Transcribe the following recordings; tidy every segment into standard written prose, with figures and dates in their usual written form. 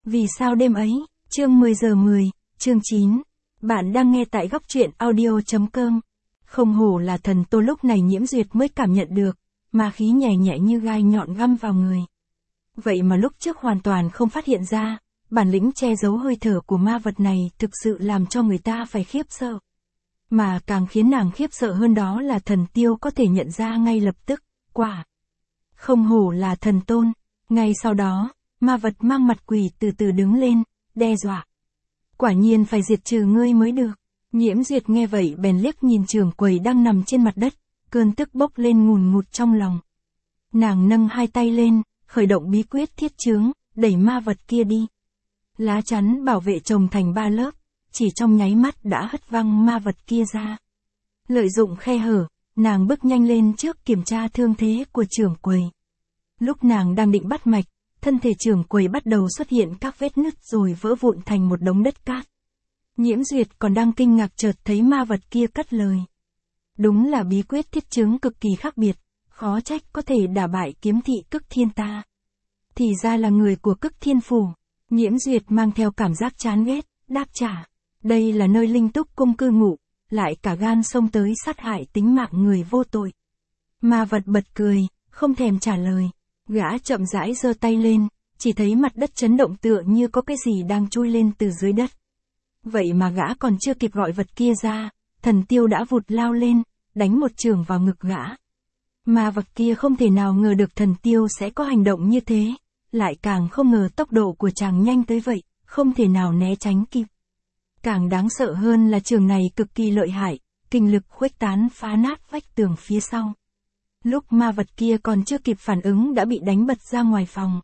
Vì sao đêm ấy, chương 10 giờ 10, chương 9. Bạn đang nghe tại góc truyện audio.com. Không hổ là thần Tô, lúc này Nhiễm Duyệt mới cảm nhận được, ma khí nhẹ nhẹ như gai nhọn găm vào người. Vậy mà lúc trước hoàn toàn không phát hiện ra, bản lĩnh che giấu hơi thở của ma vật này thực sự làm cho người ta phải khiếp sợ. Mà càng khiến nàng khiếp sợ hơn đó là thần Tiêu có thể nhận ra ngay lập tức, quả. Không hổ là thần tôn. Ngay sau đó, ma vật mang mặt quỷ từ từ đứng lên, đe dọa. Quả nhiên phải diệt trừ ngươi mới được. Nhiễm Duyệt nghe vậy bèn liếc nhìn Trưởng Quầy đang nằm trên mặt đất, cơn tức bốc lên ngùn ngụt trong lòng. Nàng nâng hai tay lên, khởi động bí quyết thiết chướng, đẩy ma vật kia đi. Lá chắn bảo vệ chồng thành 3 lớp, chỉ trong nháy mắt đã hất văng ma vật kia ra. Lợi dụng khe hở, nàng bước nhanh lên trước kiểm tra thương thế của Trưởng Quầy. Lúc nàng đang định bắt mạch, thân thể Trưởng Quầy bắt đầu xuất hiện các vết nứt rồi vỡ vụn thành một đống đất cát. Nhiễm Duyệt còn đang kinh ngạc chợt thấy ma vật kia cất lời. Đúng là bí quyết thiết chướng cực kỳ khác biệt, khó trách có thể đả bại kiếm thị Cực Thiên ta. Thì ra là người của Cực Thiên phủ. Nhiễm Duyệt mang theo cảm giác chán ghét, đáp trả. Đây là nơi Linh Túc cung cư ngụ, lại cả gan xông tới sát hại tính mạng người vô tội. Ma vật bật cười, không thèm trả lời. Gã chậm rãi giơ tay lên, chỉ thấy mặt đất chấn động tựa như có cái gì đang chui lên từ dưới đất. Vậy mà gã còn chưa kịp gọi vật kia ra, thần Tiêu đã vụt lao lên, đánh một chưởng vào ngực gã. Ma vật kia không thể nào ngờ được thần Tiêu sẽ có hành động như thế, lại càng không ngờ tốc độ của chàng nhanh tới vậy, không thể nào né tránh kịp. Càng đáng sợ hơn là chưởng này cực kỳ lợi hại, kinh lực khuếch tán phá nát vách tường phía sau. Lúc ma vật kia còn chưa kịp phản ứng đã bị đánh bật ra ngoài phòng.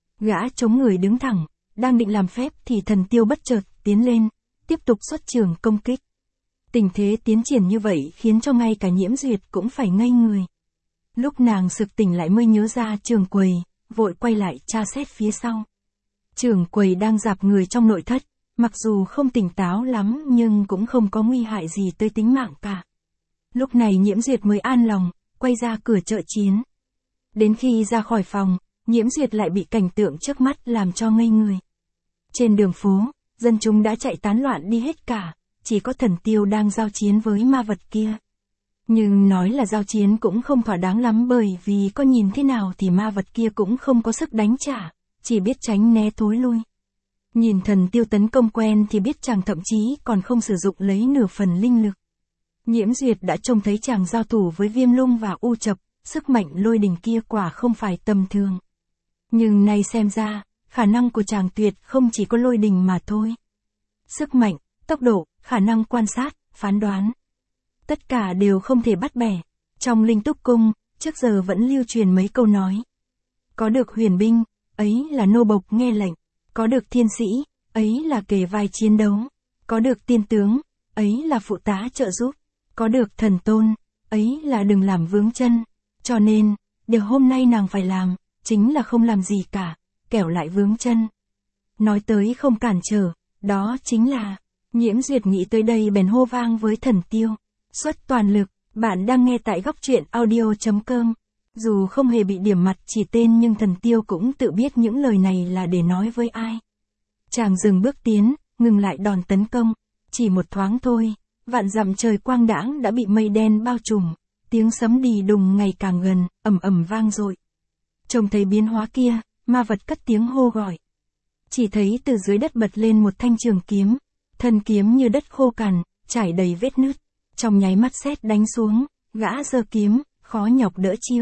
Gã chống người đứng thẳng, đang định làm phép thì thần Tiêu bất chợt tiến lên, tiếp tục xuất chưởng công kích. Tình thế tiến triển như vậy khiến cho ngay cả Nhiễm Duyệt cũng phải ngây người. Lúc nàng sực tỉnh lại mới nhớ ra Trưởng Quầy, vội quay lại tra xét phía sau. Trưởng Quầy đang rạp người trong nội thất, mặc dù không tỉnh táo lắm nhưng cũng không có nguy hại gì tới tính mạng cả. Lúc này Nhiễm Duyệt mới an lòng, quay ra cửa trợ chiến. Đến khi ra khỏi phòng, Nhiễm Duyệt lại bị cảnh tượng trước mắt làm cho ngây người. Trên đường phố, dân chúng đã chạy tán loạn đi hết cả, chỉ có thần Tiêu đang giao chiến với ma vật kia. Nhưng nói là giao chiến cũng không thỏa đáng lắm bởi vì có nhìn thế nào thì ma vật kia cũng không có sức đánh trả, chỉ biết tránh né thối lui. Nhìn thần Tiêu tấn công quen thì biết chàng thậm chí còn không sử dụng lấy nửa phần linh lực. Nhiễm Duyệt đã trông thấy chàng giao thủ với Viêm Lung và U Chập, sức mạnh lôi đình kia quả không phải tầm thường. Nhưng nay xem ra, khả năng của chàng tuyệt không chỉ có lôi đình mà thôi. Sức mạnh, tốc độ, khả năng quan sát, phán đoán. Tất cả đều không thể bắt bẻ. Trong Linh Túc cung, trước giờ vẫn lưu truyền mấy câu nói. Có được huyền binh, ấy là nô bộc nghe lệnh. Có được thiên sĩ, ấy là kề vai chiến đấu. Có được tiên tướng, ấy là phụ tá trợ giúp. Có được thần tôn, ấy là đừng làm vướng chân. Cho nên, điều hôm nay nàng phải làm, chính là không làm gì cả, kẻo lại vướng chân. Nói tới không cản trở, đó chính là, Nhiễm Duyệt nghĩ tới đây bèn hô vang với thần Tiêu. Xuất toàn lực, bạn đang nghe tại góc truyện audio.com. Dù không hề bị điểm mặt chỉ tên nhưng thần Tiêu cũng tự biết những lời này là để nói với ai. Chàng dừng bước tiến, ngừng lại đòn tấn công, chỉ một thoáng thôi. Vạn dặm trời quang đãng đã bị mây đen bao trùm, tiếng sấm đì đùng ngày càng gần, ầm ầm vang dội. Trông thấy biến hóa kia, ma vật cất tiếng hô gọi. Chỉ thấy từ dưới đất bật lên một thanh trường kiếm, thân kiếm như đất khô cằn, trải đầy vết nứt. Trong nháy mắt sét đánh xuống, gã giơ kiếm, khó nhọc đỡ chiêu.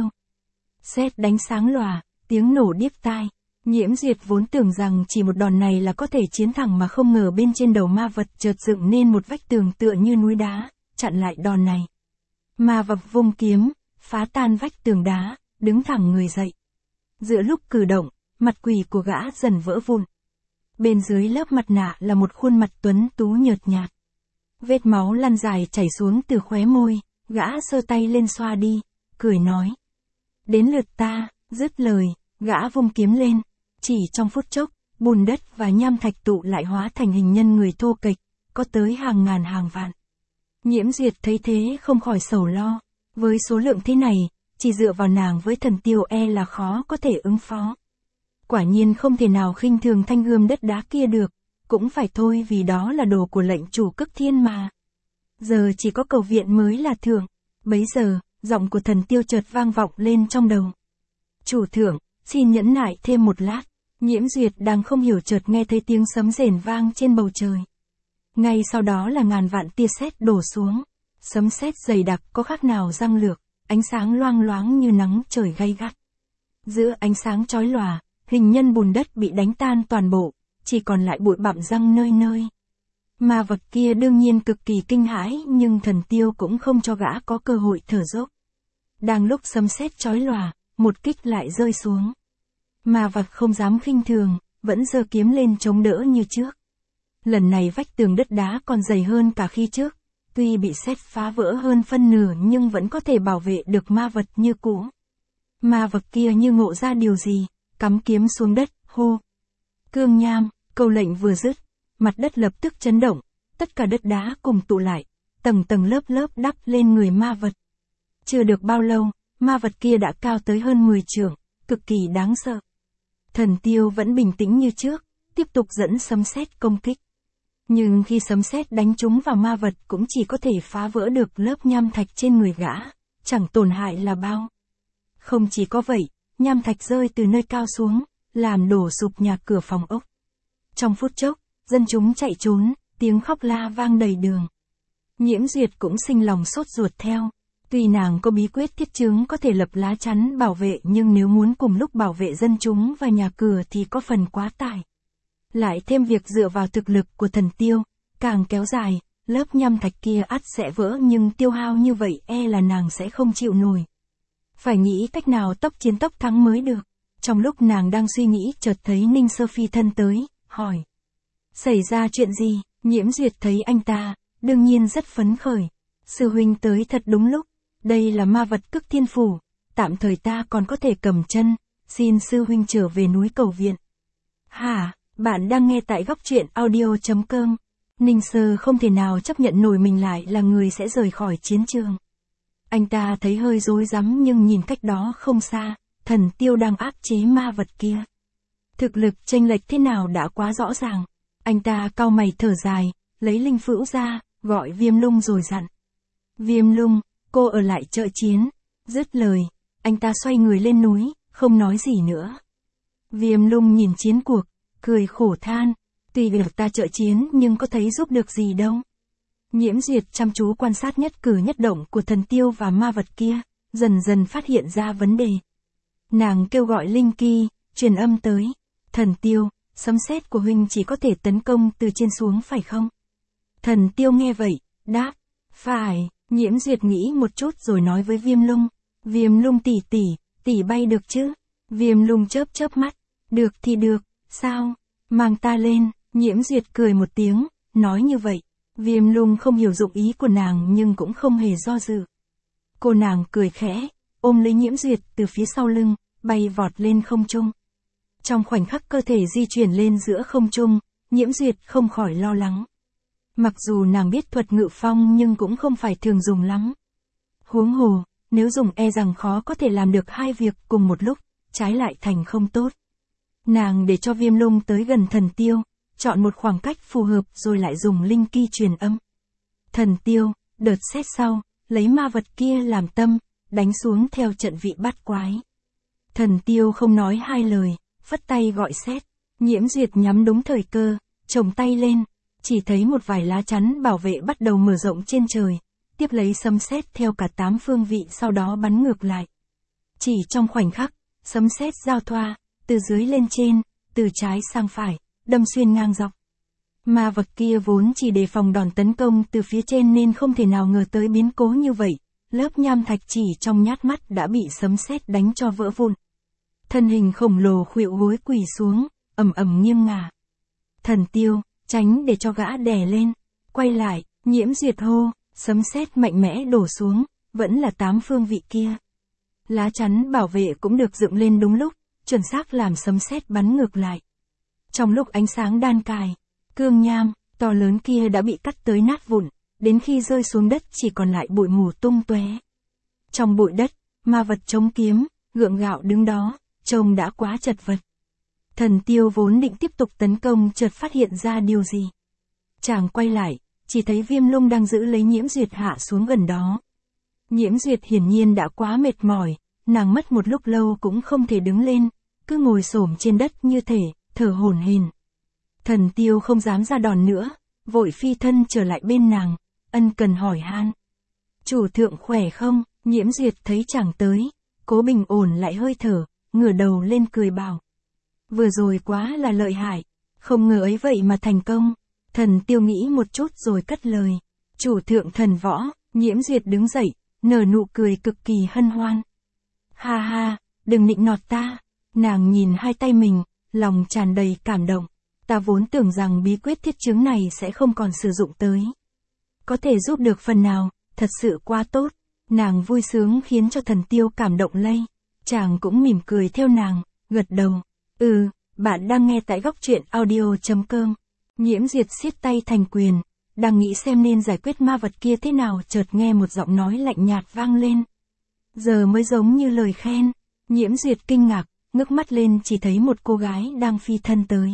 Sét đánh sáng lòa, tiếng nổ điếc tai. Nhiễm Duyệt vốn tưởng rằng chỉ một đòn này là có thể chiến thắng mà không ngờ bên trên đầu ma vật chợt dựng nên một vách tường tựa như núi đá, chặn lại đòn này. Ma vật vung kiếm, phá tan vách tường đá, đứng thẳng người dậy. Giữa lúc cử động, mặt quỷ của gã dần vỡ vụn. Bên dưới lớp mặt nạ là một khuôn mặt tuấn tú nhợt nhạt. Vết máu lăn dài chảy xuống từ khóe môi, gã giơ tay lên xoa đi, cười nói. Đến lượt ta, dứt lời, gã vung kiếm lên. Chỉ trong phút chốc, bùn đất và nham thạch tụ lại hóa thành hình nhân người thô kệch, có tới hàng ngàn hàng vạn. Nhiễm Duyệt thấy thế không khỏi sầu lo. Với số lượng thế này, chỉ dựa vào nàng với thần Tiêu là khó có thể ứng phó. Quả nhiên không thể nào khinh thường thanh gươm đất đá kia được, cũng phải thôi vì đó là đồ của lệnh chủ Cực Thiên mà. Giờ chỉ có cầu viện mới là thưởng. Bấy giờ, giọng của Thần Tiêu chợt vang vọng lên trong đầu. Chủ thượng, xin nhẫn nại thêm một lát. Nhiễm Duyệt đang không hiểu chợt nghe thấy tiếng sấm rền vang trên bầu trời. Ngay sau đó là ngàn vạn tia sét đổ xuống. Sấm sét dày đặc có khác nào răng lược, ánh sáng loang loáng như nắng trời gay gắt. Giữa ánh sáng chói lòa, hình nhân bùn đất bị đánh tan toàn bộ, chỉ còn lại bụi bặm răng nơi nơi. Ma vật kia đương nhiên cực kỳ kinh hãi, nhưng Thần Tiêu cũng không cho gã có cơ hội thở dốc. Đang lúc sấm sét chói lòa, một kích lại rơi xuống. Ma vật không dám khinh thường, vẫn giơ kiếm lên chống đỡ như trước. Lần này vách tường đất đá còn dày hơn cả khi trước, tuy bị sét phá vỡ hơn phân nửa nhưng vẫn có thể bảo vệ được ma vật như cũ. Ma vật kia như ngộ ra điều gì, cắm kiếm xuống đất, hô. Cương Nham, câu lệnh vừa dứt, mặt đất lập tức chấn động, tất cả đất đá cùng tụ lại, tầng tầng lớp lớp đắp lên người ma vật. Chưa được bao lâu, ma vật kia đã cao tới hơn 10 trượng, cực kỳ đáng sợ. Thần Tiêu vẫn bình tĩnh như trước, tiếp tục dẫn sấm sét công kích. Nhưng khi sấm sét đánh trúng vào ma vật cũng chỉ có thể phá vỡ được lớp nham thạch trên người gã, chẳng tổn hại là bao. Không chỉ có vậy, nham thạch rơi từ nơi cao xuống, làm đổ sụp nhà cửa phòng ốc. Trong phút chốc, dân chúng chạy trốn, tiếng khóc la vang đầy đường. Nhiễm Duyệt cũng sinh lòng sốt ruột theo. Tuy nàng có bí quyết thiết chướng có thể lập lá chắn bảo vệ nhưng nếu muốn cùng lúc bảo vệ dân chúng và nhà cửa thì có phần quá tải. Lại thêm việc dựa vào thực lực của Thần Tiêu, càng kéo dài, lớp nham thạch kia ắt sẽ vỡ nhưng tiêu hao như vậy là nàng sẽ không chịu nổi. Phải nghĩ cách nào tốc chiến tốc thắng mới được. Trong lúc nàng đang suy nghĩ chợt thấy Ninh Sơ phi thân tới, hỏi. Xảy ra chuyện gì? Nhiễm Duyệt thấy anh ta, đương nhiên rất phấn khởi. Sư huynh tới thật đúng lúc. Đây là ma vật Cực Thiên phủ, tạm thời ta còn có thể cầm chân, xin sư huynh trở về núi cầu viện. Hả, bạn đang nghe tại góc truyện audio.com. Ninh Sơ không thể nào chấp nhận nổi mình lại là người sẽ rời khỏi chiến trường. Anh ta thấy hơi rối rắm nhưng nhìn cách đó không xa, Thần Tiêu đang áp chế ma vật kia. Thực lực chênh lệch thế nào đã quá rõ ràng. Anh ta cau mày thở dài, lấy linh phữu ra, gọi Viêm Lung rồi dặn. Viêm Lung, cô ở lại trợ chiến. Dứt lời, anh ta xoay người lên núi, không nói gì nữa. Viêm Lung nhìn chiến cuộc, cười khổ than. Tuy việc ta trợ chiến nhưng có thấy giúp được gì đâu. Nhiễm Duyệt chăm chú quan sát nhất cử nhất động của Thần Tiêu và ma vật kia, dần dần phát hiện ra vấn đề. Nàng kêu gọi Linh Ki, truyền âm tới. Thần Tiêu, sấm sét của huynh chỉ có thể tấn công từ trên xuống phải không? Thần Tiêu nghe vậy, đáp. Phải. Nhiễm Duyệt nghĩ một chút rồi nói với Viêm Lung. Viêm Lung tỷ bay được chứ? Viêm Lung chớp chớp mắt. Được thì được, sao? Mang ta lên. Nhiễm Duyệt cười một tiếng, nói như vậy. Viêm Lung không hiểu dụng ý của nàng nhưng cũng không hề do dự. Cô nàng cười khẽ, ôm lấy Nhiễm Duyệt từ phía sau lưng, bay vọt lên không trung. Trong khoảnh khắc cơ thể di chuyển lên giữa không trung, Nhiễm Duyệt không khỏi lo lắng. Mặc dù nàng biết thuật ngự phong nhưng cũng không phải thường dùng lắm. Huống hồ, nếu dùng rằng khó có thể làm được hai việc cùng một lúc, trái lại thành không tốt. Nàng để cho Viêm Lung tới gần Thần Tiêu, chọn một khoảng cách phù hợp rồi lại dùng linh ki truyền âm. Thần Tiêu, đợt xét sau, lấy ma vật kia làm tâm, đánh xuống theo trận vị bát quái. Thần Tiêu không nói hai lời, phất tay gọi xét. Nhiễm Duyệt nhắm đúng thời cơ, chồng tay lên, chỉ thấy một vài lá chắn bảo vệ bắt đầu mở rộng trên trời, tiếp lấy sấm sét theo cả 8 phương vị sau đó bắn ngược lại. Chỉ trong khoảnh khắc, sấm sét giao thoa, từ dưới lên trên, từ trái sang phải, đâm xuyên ngang dọc. Ma vật kia vốn chỉ đề phòng đòn tấn công từ phía trên nên không thể nào ngờ tới biến cố như vậy, lớp nham thạch chỉ trong nhát mắt đã bị sấm sét đánh cho vỡ vụn. Thân hình khổng lồ khuỵu gối quỳ xuống, ầm ầm nghiêng ngả. Thần Tiêu, tránh để cho gã đè lên, quay lại, Nhiễm Duyệt hô, sấm sét mạnh mẽ đổ xuống, vẫn là 8 phương vị kia. Lá chắn bảo vệ cũng được dựng lên đúng lúc, chuẩn xác làm sấm sét bắn ngược lại. Trong lúc ánh sáng đan cài, cương nham, to lớn kia đã bị cắt tới nát vụn, đến khi rơi xuống đất chỉ còn lại bụi mù tung tóe. Trong bụi đất, ma vật chống kiếm, gượng gạo đứng đó, trông đã quá chật vật. Thần Tiêu vốn định tiếp tục tấn công chợt phát hiện ra điều gì. Chàng quay lại, chỉ thấy Viêm Lung đang giữ lấy Nhiễm Duyệt hạ xuống gần đó. Nhiễm Duyệt hiển nhiên đã quá mệt mỏi, nàng mất một lúc lâu cũng không thể đứng lên, cứ ngồi xổm trên đất như thể, thở hổn hển. Thần Tiêu không dám ra đòn nữa, vội phi thân trở lại bên nàng, ân cần hỏi han. Chủ thượng khỏe không? Nhiễm Duyệt thấy chàng tới, cố bình ổn lại hơi thở, ngửa đầu lên cười bảo. Vừa rồi quá là lợi hại, không ngờ ấy vậy mà thành công. Thần Tiêu nghĩ một chút rồi cất lời. Chủ thượng thần võ. Nhiễm Duyệt đứng dậy, nở nụ cười cực kỳ hân hoan. Ha ha, đừng nịnh nọt ta. Nàng nhìn hai tay mình, lòng tràn đầy cảm động. Ta vốn tưởng rằng bí quyết thiết chứng này sẽ không còn sử dụng tới. Có thể giúp được phần nào, thật sự quá tốt. Nàng vui sướng khiến cho Thần Tiêu cảm động lây. Chàng cũng mỉm cười theo nàng, gật đầu. Bạn đang nghe tại góc truyện audio.com. Nhiễm Duyệt siết tay thành quyền, đang nghĩ xem nên giải quyết ma vật kia thế nào, chợt nghe một giọng nói lạnh nhạt vang lên. Giờ mới giống như lời khen. Nhiễm Duyệt kinh ngạc, ngước mắt lên chỉ thấy một cô gái đang phi thân tới.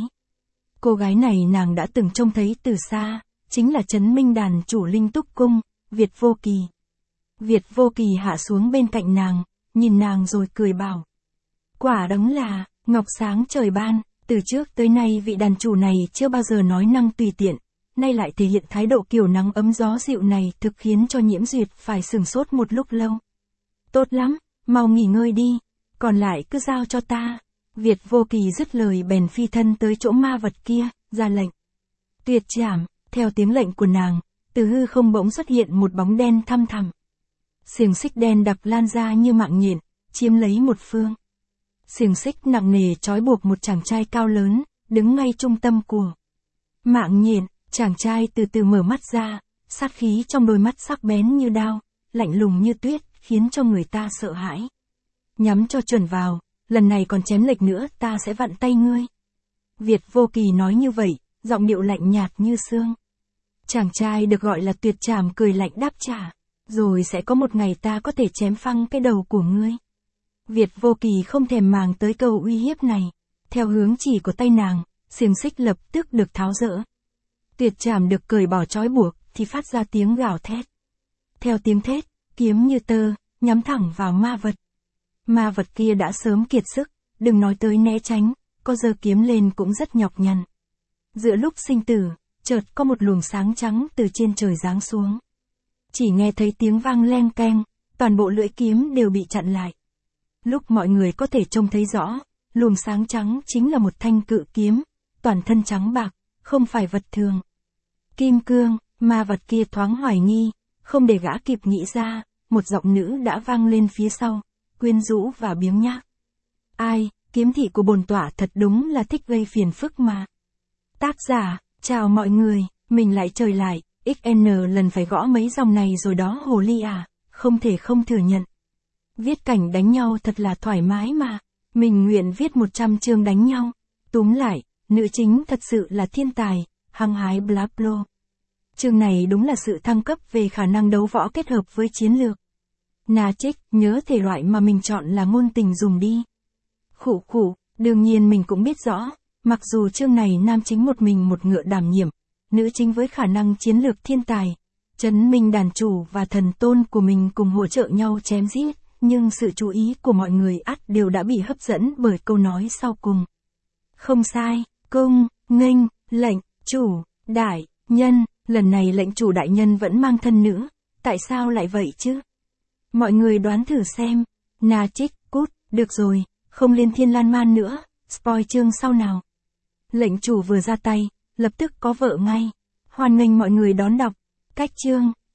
Cô gái này nàng đã từng trông thấy từ xa, chính là Trấn Minh Đàn chủ Linh Túc Cung, Việt Vô Kỳ. Việt Vô Kỳ hạ xuống bên cạnh nàng, nhìn nàng rồi cười bảo. Quả đấng là ngọc sáng trời ban, từ trước tới nay vị đàn chủ này chưa bao giờ nói năng tùy tiện, nay lại thể hiện thái độ kiểu nắng ấm gió dịu này, thực khiến cho Nhiễm Duyệt phải sửng sốt một lúc lâu. Tốt lắm, mau nghỉ ngơi đi, còn lại cứ giao cho ta. Việt Vô Kỳ dứt lời bèn phi thân tới chỗ ma vật kia, ra lệnh. Tuyệt trảm. Theo tiếng lệnh của nàng, từ hư không bỗng xuất hiện một bóng đen thăm thẳm. Xiềng xích đen đặc lan ra như mạng nhện, chiếm lấy một phương. Xiềng xích nặng nề trói buộc một chàng trai cao lớn, đứng ngay trung tâm của mạng nhện. Chàng trai từ từ mở mắt ra, sát khí trong đôi mắt sắc bén như đao, lạnh lùng như tuyết, khiến cho người ta sợ hãi. Nhắm cho chuẩn vào, lần này còn chém lệch nữa ta sẽ vặn tay ngươi. Việt Vô Kỳ nói như vậy, giọng điệu lạnh nhạt như sương. Chàng trai được gọi là Tuyệt Trảm cười lạnh đáp trả. Rồi sẽ có một ngày ta có thể chém phăng cái đầu của ngươi. Việt Vô Kỳ không thèm màng tới câu uy hiếp này. Theo hướng chỉ của tay nàng, xiềng xích lập tức được tháo dỡ. Tuyệt Trảm được cởi bỏ trói buộc, thì phát ra tiếng gào thét. Theo tiếng thét, kiếm như tơ, nhắm thẳng vào ma vật. Ma vật kia đã sớm kiệt sức, đừng nói tới né tránh, có giơ kiếm lên cũng rất nhọc nhằn. Giữa lúc sinh tử, chợt có một luồng sáng trắng từ trên trời giáng xuống. Chỉ nghe thấy tiếng vang leng keng, toàn bộ lưỡi kiếm đều bị chặn lại. Lúc mọi người có thể trông thấy rõ, luồng sáng trắng chính là một thanh cự kiếm, toàn thân trắng bạc, không phải vật thường. Kim cương, ma vật kia thoáng hoài nghi, không để gã kịp nghĩ ra, một giọng nữ đã vang lên phía sau, quyến rũ và biếng nhác. Ai, kiếm thị của bổn tọa thật đúng là thích gây phiền phức mà. Tác giả, chào mọi người, mình lại trời lại, XN lần phải gõ mấy dòng này rồi đó hồ ly à, không thể không thừa nhận. Viết cảnh đánh nhau thật là thoải mái mà, mình nguyện viết 100 chương đánh nhau. Túm lại, nữ chính thật sự là thiên tài, hăng hái bla bla. Chương này đúng là sự thăng cấp về khả năng đấu võ kết hợp với chiến lược. Na trích, nhớ thể loại mà mình chọn là ngôn tình dùng đi. Khụ khụ, đương nhiên mình cũng biết rõ, mặc dù chương này nam chính một mình một ngựa đảm nhiệm, nữ chính với khả năng chiến lược thiên tài, Trấn Minh Đàn chủ và thần tôn của mình cùng hỗ trợ nhau chém giết, nhưng sự chú ý của mọi người ắt đều đã bị hấp dẫn bởi câu nói sau cùng. Không sai, cung, nghênh, lệnh, chủ, đại, nhân, lần này lệnh chủ đại nhân vẫn mang thân nữ, tại sao lại vậy chứ? Mọi người đoán thử xem. Na trích, cút, được rồi, không liên thiên lan man nữa, spoil chương sau nào. Lệnh chủ vừa ra tay, lập tức có vợ ngay. Hoan nghênh mọi người đón đọc. Cách chương.